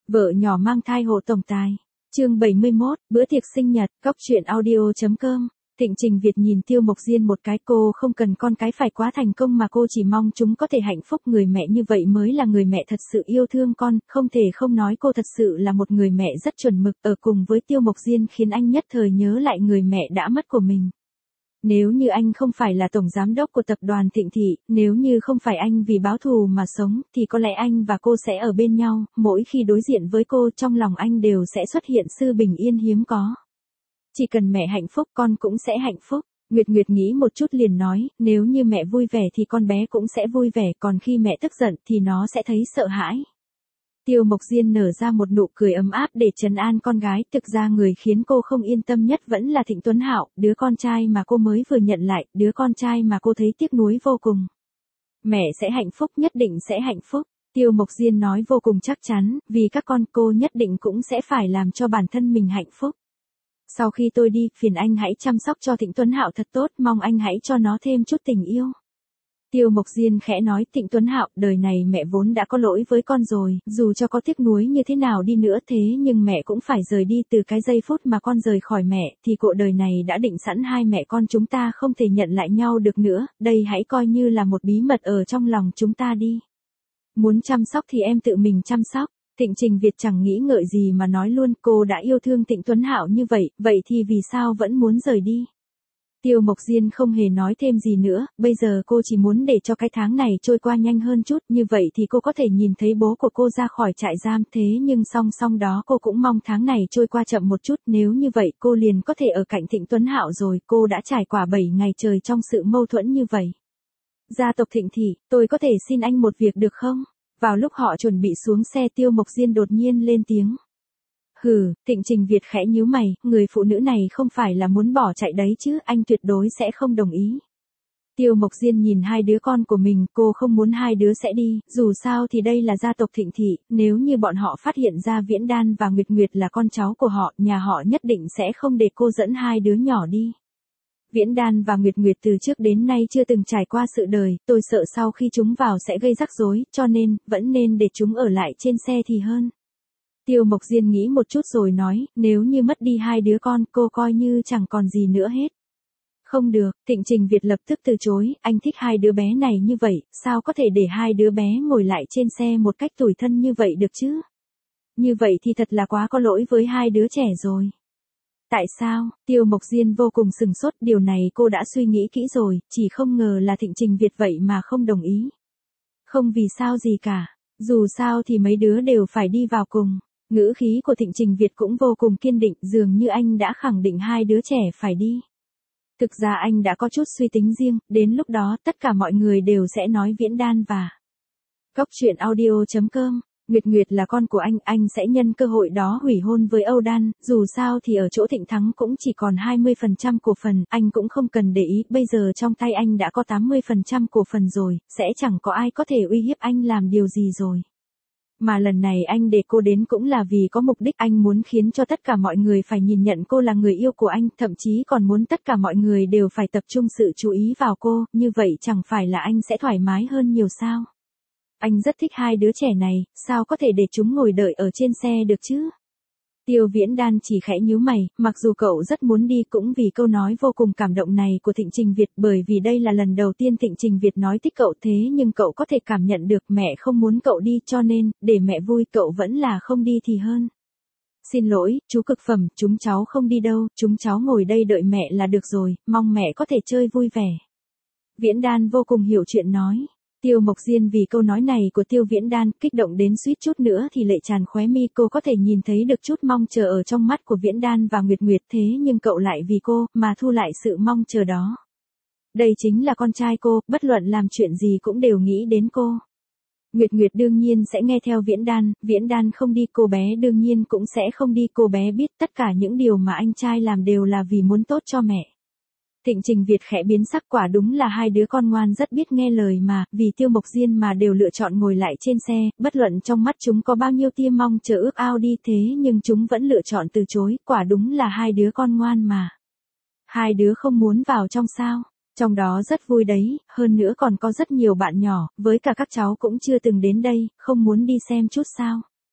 Vợ nhỏ mang thai hộ tổng tài. Chương 71, bữa tiệc sinh nhật, Cóc truyện audio.com. Thịnh Trình Việt nhìn Tiêu Mộc Diên một cái, cô không cần con cái phải quá thành công mà cô chỉ mong chúng có thể hạnh phúc, người mẹ như vậy mới là người mẹ thật sự yêu thương con, không thể không nói cô thật sự là một người mẹ rất chuẩn mực, ở cùng với Tiêu Mộc Diên khiến anh nhất thời nhớ lại người mẹ đã mất của mình. Nếu như anh không phải là tổng giám đốc của tập đoàn Thịnh Thị, nếu như không phải anh vì báo thù mà sống, thì có lẽ anh và cô sẽ ở bên nhau, mỗi khi đối diện với cô trong lòng anh đều sẽ xuất hiện sự bình yên hiếm có. Chỉ cần mẹ hạnh phúc con cũng sẽ hạnh phúc. Nguyệt Nguyệt nghĩ một chút liền nói, nếu như mẹ vui vẻ thì con bé cũng sẽ vui vẻ, còn khi mẹ tức giận thì nó sẽ thấy sợ hãi. Tiêu Mộc Diên nở ra một nụ cười ấm áp để trấn an con gái, thực ra người khiến cô không yên tâm nhất vẫn là Thịnh Tuấn Hạo, đứa con trai mà cô mới vừa nhận lại, đứa con trai mà cô thấy tiếc nuối vô cùng. Mẹ sẽ hạnh phúc, nhất định sẽ hạnh phúc. Tiêu Mộc Diên nói vô cùng chắc chắn, vì các con cô nhất định cũng sẽ phải làm cho bản thân mình hạnh phúc. Sau khi tôi đi, phiền anh hãy chăm sóc cho Thịnh Tuấn Hạo thật tốt, mong anh hãy cho nó thêm chút tình yêu. Tiêu Mộc Diên khẽ nói, Thịnh Tuấn Hạo, đời này mẹ vốn đã có lỗi với con rồi, dù cho có tiếc nuối như thế nào đi nữa thế nhưng mẹ cũng phải rời đi, từ cái giây phút mà con rời khỏi mẹ, thì cuộc đời này đã định sẵn hai mẹ con chúng ta không thể nhận lại nhau được nữa, đây hãy coi như là một bí mật ở trong lòng chúng ta đi. Muốn chăm sóc thì em tự mình chăm sóc. Thịnh Trình Việt chẳng nghĩ ngợi gì mà nói luôn, cô đã yêu thương Thịnh Tuấn Hạo như vậy, vậy thì vì sao vẫn muốn rời đi? Tiêu Mộc Diên không hề nói thêm gì nữa, bây giờ cô chỉ muốn để cho cái tháng này trôi qua nhanh hơn chút, như vậy thì cô có thể nhìn thấy bố của cô ra khỏi trại giam, thế nhưng song song đó cô cũng mong tháng này trôi qua chậm một chút, nếu như vậy cô liền có thể ở cạnh Thịnh Tuấn Hạo rồi, cô đã trải qua 7 ngày trời trong sự mâu thuẫn như vậy. Gia tộc Thịnh Thị, tôi có thể xin anh một việc được không? Vào lúc họ chuẩn bị xuống xe, Tiêu Mộc Diên đột nhiên lên tiếng. Hừ, Thịnh Trình Việt khẽ nhíu mày, người phụ nữ này không phải là muốn bỏ chạy đấy chứ, anh tuyệt đối sẽ không đồng ý. Tiêu Mộc Diên nhìn hai đứa con của mình, cô không muốn hai đứa sẽ đi, dù sao thì đây là gia tộc Thịnh Thị, nếu như bọn họ phát hiện ra Viễn Đan và Nguyệt Nguyệt là con cháu của họ, nhà họ nhất định sẽ không để cô dẫn hai đứa nhỏ đi. Viễn Đan và Nguyệt Nguyệt từ trước đến nay chưa từng trải qua sự đời, tôi sợ sau khi chúng vào sẽ gây rắc rối, cho nên, vẫn nên để chúng ở lại trên xe thì hơn. Tiêu Mộc Diên nghĩ một chút rồi nói, nếu như mất đi hai đứa con, cô coi như chẳng còn gì nữa hết. Không được, Thịnh Trình Việt lập tức từ chối, anh thích hai đứa bé này như vậy, sao có thể để hai đứa bé ngồi lại trên xe một cách tủi thân như vậy được chứ? Như vậy thì thật là quá có lỗi với hai đứa trẻ rồi. Tại sao? Tiêu Mộc Diên vô cùng sừng sốt, điều này cô đã suy nghĩ kỹ rồi, chỉ không ngờ là Thịnh Trình Việt vậy mà không đồng ý. Không vì sao gì cả, dù sao thì mấy đứa đều phải đi vào cùng. Ngữ khí của Thịnh Trình Việt cũng vô cùng kiên định, dường như anh đã khẳng định hai đứa trẻ phải đi. Thực ra anh đã có chút suy tính riêng, đến lúc đó tất cả mọi người đều sẽ nói Viễn Đan và Cóc truyện audio.com. Nguyệt Nguyệt là con của anh sẽ nhân cơ hội đó hủy hôn với Âu Đan, dù sao thì ở chỗ Thịnh Thắng cũng chỉ còn 20% cổ phần, anh cũng không cần để ý, bây giờ trong tay anh đã có 80% cổ phần rồi, sẽ chẳng có ai có thể uy hiếp anh làm điều gì rồi. Mà lần này anh để cô đến cũng là vì có mục đích, anh muốn khiến cho tất cả mọi người phải nhìn nhận cô là người yêu của anh, thậm chí còn muốn tất cả mọi người đều phải tập trung sự chú ý vào cô, như vậy chẳng phải là anh sẽ thoải mái hơn nhiều sao? Anh rất thích hai đứa trẻ này, sao có thể để chúng ngồi đợi ở trên xe được chứ? Tiêu Viễn Đan chỉ khẽ nhíu mày, mặc dù cậu rất muốn đi cũng vì câu nói vô cùng cảm động này của Thịnh Trình Việt, bởi vì đây là lần đầu tiên Thịnh Trình Việt nói thích cậu, thế nhưng cậu có thể cảm nhận được mẹ không muốn cậu đi, cho nên, để mẹ vui cậu vẫn là không đi thì hơn. Xin lỗi, chú cực phẩm, chúng cháu không đi đâu, chúng cháu ngồi đây đợi mẹ là được rồi, mong mẹ có thể chơi vui vẻ. Viễn Đan vô cùng hiểu chuyện nói. Tiêu Mộc Diên vì câu nói này của Tiêu Viễn Đan, kích động đến suýt chút nữa thì lệ tràn khóe mi, cô có thể nhìn thấy được chút mong chờ ở trong mắt của Viễn Đan và Nguyệt Nguyệt, thế nhưng cậu lại vì cô, mà thu lại sự mong chờ đó. Đây chính là con trai cô, bất luận làm chuyện gì cũng đều nghĩ đến cô. Nguyệt Nguyệt đương nhiên sẽ nghe theo Viễn Đan không đi, cô bé đương nhiên cũng sẽ không đi, cô bé biết tất cả những điều mà anh trai làm đều là vì muốn tốt cho mẹ. Thịnh Trình Việt khẽ biến sắc, quả đúng là hai đứa con ngoan rất biết nghe lời mà, vì Tiêu Mộc Diên mà đều lựa chọn ngồi lại trên xe, bất luận trong mắt chúng có bao nhiêu tia mong chờ ước ao đi thế nhưng chúng vẫn lựa chọn từ chối, quả đúng là hai đứa con ngoan mà. Hai đứa không muốn vào trong sao? Trong đó rất vui đấy, hơn nữa còn có rất nhiều bạn nhỏ, với cả các cháu cũng chưa từng đến đây, không muốn đi xem chút sao?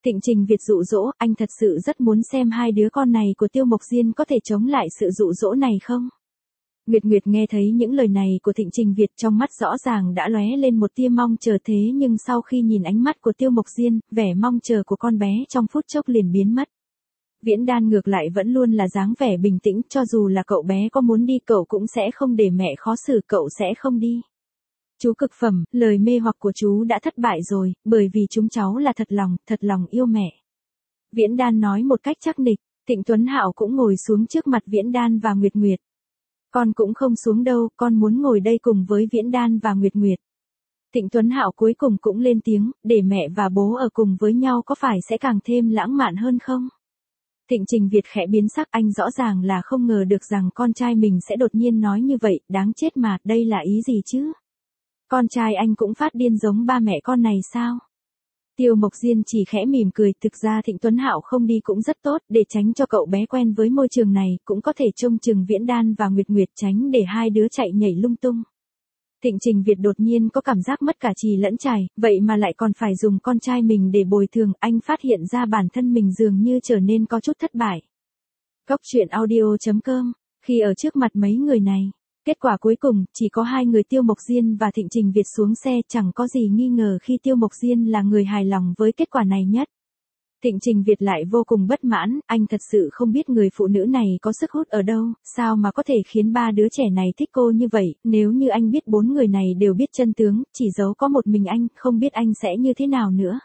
Thịnh Trình Việt dụ dỗ, anh thật sự rất muốn xem hai đứa con này của Tiêu Mộc Diên có thể chống lại sự dụ dỗ này không? Nguyệt Nguyệt nghe thấy những lời này của Thịnh Trình Việt trong mắt rõ ràng đã lóe lên một tia mong chờ thế nhưng sau khi nhìn ánh mắt của Tiêu Mộc Diên, vẻ mong chờ của con bé trong phút chốc liền biến mất. Viễn Đan ngược lại vẫn luôn là dáng vẻ bình tĩnh, cho dù là cậu bé có muốn đi cậu cũng sẽ không để mẹ khó xử, cậu sẽ không đi. Chú cực phẩm, lời mê hoặc của chú đã thất bại rồi, bởi vì chúng cháu là thật lòng yêu mẹ. Viễn Đan nói một cách chắc nịch, Thịnh Tuấn Hạo cũng ngồi xuống trước mặt Viễn Đan và Nguyệt Nguyệt. Con cũng không xuống đâu, con muốn ngồi đây cùng với Viễn Đan và Nguyệt Nguyệt. Thịnh Tuấn Hạo cuối cùng cũng lên tiếng, để mẹ và bố ở cùng với nhau có phải sẽ càng thêm lãng mạn hơn không? Thịnh Trình Việt khẽ biến sắc, anh rõ ràng là không ngờ được rằng con trai mình sẽ đột nhiên nói như vậy, đáng chết mà, đây là ý gì chứ? Con trai anh cũng phát điên giống ba mẹ con này sao? Tiêu Mộc Diên chỉ khẽ mỉm cười, thực ra Thịnh Tuấn Hạo không đi cũng rất tốt, để tránh cho cậu bé quen với môi trường này, cũng có thể trông chừng Viễn Đan và Nguyệt Nguyệt, tránh để hai đứa chạy nhảy lung tung. Thịnh Trình Việt đột nhiên có cảm giác mất cả trì lẫn trải, vậy mà lại còn phải dùng con trai mình để bồi thường, anh phát hiện ra bản thân mình dường như trở nên có chút thất bại. Góc truyện audio.com, khi ở trước mặt mấy người này, kết quả cuối cùng chỉ có hai người Tiêu Mộc Diên và Thịnh Trình Việt xuống xe, chẳng có gì nghi ngờ khi Tiêu Mộc Diên là người hài lòng với kết quả này nhất. Thịnh Trình Việt lại vô cùng bất mãn, anh thật sự không biết người phụ nữ này có sức hút ở đâu, sao mà có thể khiến ba đứa trẻ này thích cô như vậy, nếu như anh biết bốn người này đều biết chân tướng, chỉ giấu có một mình anh, không biết anh sẽ như thế nào nữa.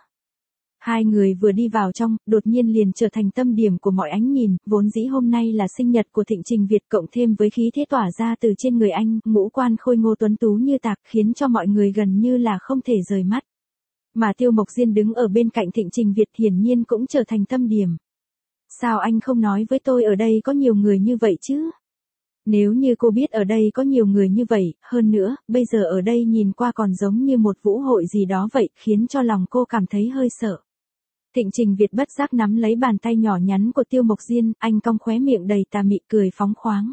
Hai người vừa đi vào trong, đột nhiên liền trở thành tâm điểm của mọi ánh nhìn, vốn dĩ hôm nay là sinh nhật của Thịnh Trình Việt cộng thêm với khí thế tỏa ra từ trên người anh, ngũ quan khôi ngô tuấn tú như tạc khiến cho mọi người gần như là không thể rời mắt. Mà Tiêu Mộc Diên đứng ở bên cạnh Thịnh Trình Việt hiển nhiên cũng trở thành tâm điểm. Sao anh không nói với tôi ở đây có nhiều người như vậy chứ? Nếu như cô biết ở đây có nhiều người như vậy, hơn nữa, bây giờ ở đây nhìn qua còn giống như một vũ hội gì đó vậy, khiến cho lòng cô cảm thấy hơi sợ. Thịnh Trình Việt bất giác nắm lấy bàn tay nhỏ nhắn của Tiêu Mộc Diên, anh cong khóe miệng đầy tà mị cười phóng khoáng.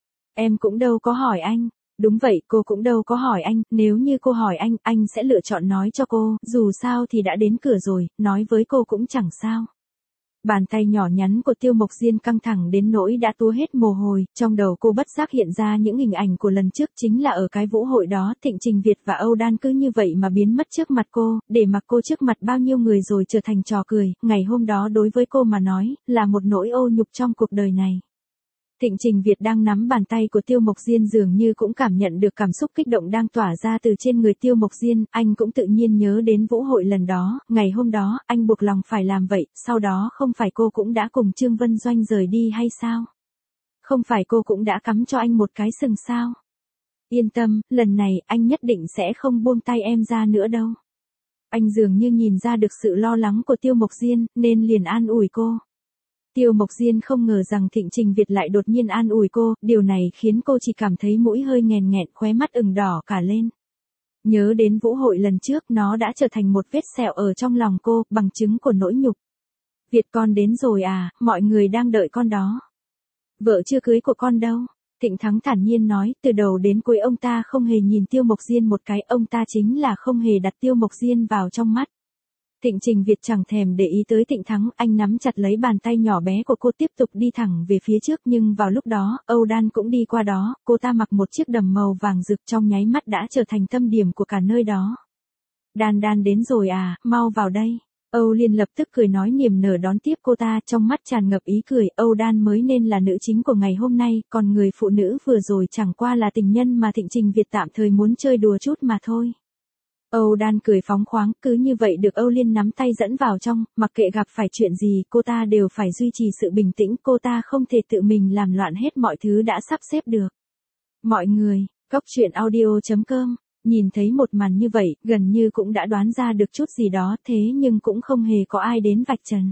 Em cũng đâu có hỏi anh. Đúng vậy, cô cũng đâu có hỏi anh, nếu như cô hỏi anh sẽ lựa chọn nói cho cô, dù sao thì đã đến cửa rồi, nói với cô cũng chẳng sao. Bàn tay nhỏ nhắn của Tiêu Mộc Diên căng thẳng đến nỗi đã túa hết mồ hôi, trong đầu cô bất giác hiện ra những hình ảnh của lần trước chính là ở cái vũ hội đó, Thịnh Trình Việt và Âu Đan cứ như vậy mà biến mất trước mặt cô, để mặc cô trước mặt bao nhiêu người rồi trở thành trò cười, ngày hôm đó đối với cô mà nói, là một nỗi ô nhục trong cuộc đời này. Thịnh Trình Việt đang nắm bàn tay của Tiêu Mộc Diên dường như cũng cảm nhận được cảm xúc kích động đang tỏa ra từ trên người Tiêu Mộc Diên, anh cũng tự nhiên nhớ đến vũ hội lần đó, ngày hôm đó, anh buộc lòng phải làm vậy, sau đó không phải cô cũng đã cùng Trương Vân Doanh rời đi hay sao? Không phải cô cũng đã cắm cho anh một cái sừng sao? Yên tâm, lần này, anh nhất định sẽ không buông tay em ra nữa đâu. Anh dường như nhìn ra được sự lo lắng của Tiêu Mộc Diên, nên liền an ủi cô. Tiêu Mộc Diên không ngờ rằng Thịnh Trình Việt lại đột nhiên an ủi cô, điều này khiến cô chỉ cảm thấy mũi hơi nghèn nghẹn, khóe mắt ửng đỏ cả lên. Nhớ đến vũ hội lần trước, nó đã trở thành một vết sẹo ở trong lòng cô, bằng chứng của nỗi nhục. Việt con đến rồi à, mọi người đang đợi con đó. Vợ chưa cưới của con đâu. Thịnh Thắng thản nhiên nói, từ đầu đến cuối ông ta không hề nhìn Tiêu Mộc Diên một cái, ông ta chính là không hề đặt Tiêu Mộc Diên vào trong mắt. Thịnh Trình Việt chẳng thèm để ý tới Thịnh Thắng, anh nắm chặt lấy bàn tay nhỏ bé của cô tiếp tục đi thẳng về phía trước, nhưng vào lúc đó, Âu Đan cũng đi qua đó, cô ta mặc một chiếc đầm màu vàng rực trong nháy mắt đã trở thành tâm điểm của cả nơi đó. Đan Đan đến rồi à, mau vào đây. Âu Liên lập tức cười nói niềm nở đón tiếp cô ta, trong mắt tràn ngập ý cười, Âu Đan mới nên là nữ chính của ngày hôm nay, còn người phụ nữ vừa rồi chẳng qua là tình nhân mà Thịnh Trình Việt tạm thời muốn chơi đùa chút mà thôi. Âu Đan cười phóng khoáng, cứ như vậy được Âu Liên nắm tay dẫn vào trong, mặc kệ gặp phải chuyện gì, cô ta đều phải duy trì sự bình tĩnh, cô ta không thể tự mình làm loạn hết mọi thứ đã sắp xếp được. Mọi người, góc truyện audio.com, nhìn thấy một màn như vậy, gần như cũng đã đoán ra được chút gì đó, thế nhưng cũng không hề có ai đến vạch trần.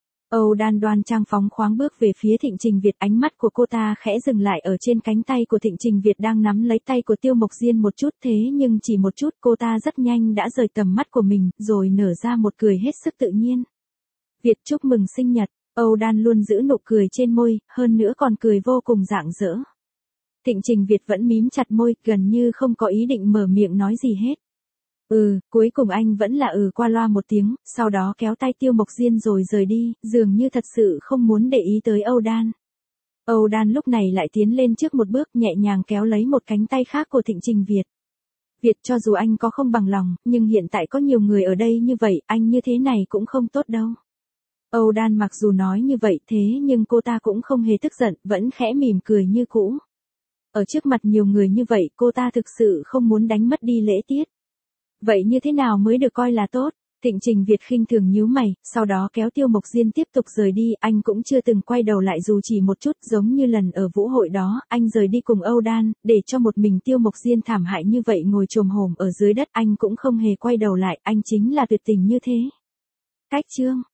Âu Đan đoan trang phóng khoáng bước về phía Thịnh Trình Việt, ánh mắt của cô ta khẽ dừng lại ở trên cánh tay của Thịnh Trình Việt đang nắm lấy tay của Tiêu Mộc Diên một chút, thế nhưng chỉ một chút, cô ta rất nhanh đã rời tầm mắt của mình, rồi nở ra một cười hết sức tự nhiên. Việt chúc mừng sinh nhật, Âu Đan luôn giữ nụ cười trên môi, hơn nữa còn cười vô cùng rạng rỡ. Thịnh Trình Việt vẫn mím chặt môi, gần như không có ý định mở miệng nói gì hết. Cuối cùng anh vẫn là qua loa một tiếng, sau đó kéo tay Tiêu Mộc Diên rồi rời đi, dường như thật sự không muốn để ý tới Âu Đan. Âu Đan lúc này lại tiến lên trước một bước, nhẹ nhàng kéo lấy một cánh tay khác của Thịnh Trình Việt. Việt, cho dù anh có không bằng lòng, nhưng hiện tại có nhiều người ở đây như vậy, anh như thế này cũng không tốt đâu. Âu Đan mặc dù nói như vậy thế nhưng cô ta cũng không hề tức giận, vẫn khẽ mỉm cười như cũ. Ở trước mặt nhiều người như vậy cô ta thực sự không muốn đánh mất đi lễ tiết. Vậy như thế nào mới được coi là tốt? Thịnh Trình Việt khinh thường nhíu mày, sau đó kéo Tiêu Mộc Diên tiếp tục rời đi, anh cũng chưa từng quay đầu lại dù chỉ một chút, giống như lần ở vũ hội đó, anh rời đi cùng Âu Đan, để cho một mình Tiêu Mộc Diên thảm hại như vậy ngồi chồm hổm ở dưới đất, anh cũng không hề quay đầu lại, anh chính là tuyệt tình như thế. Cách chương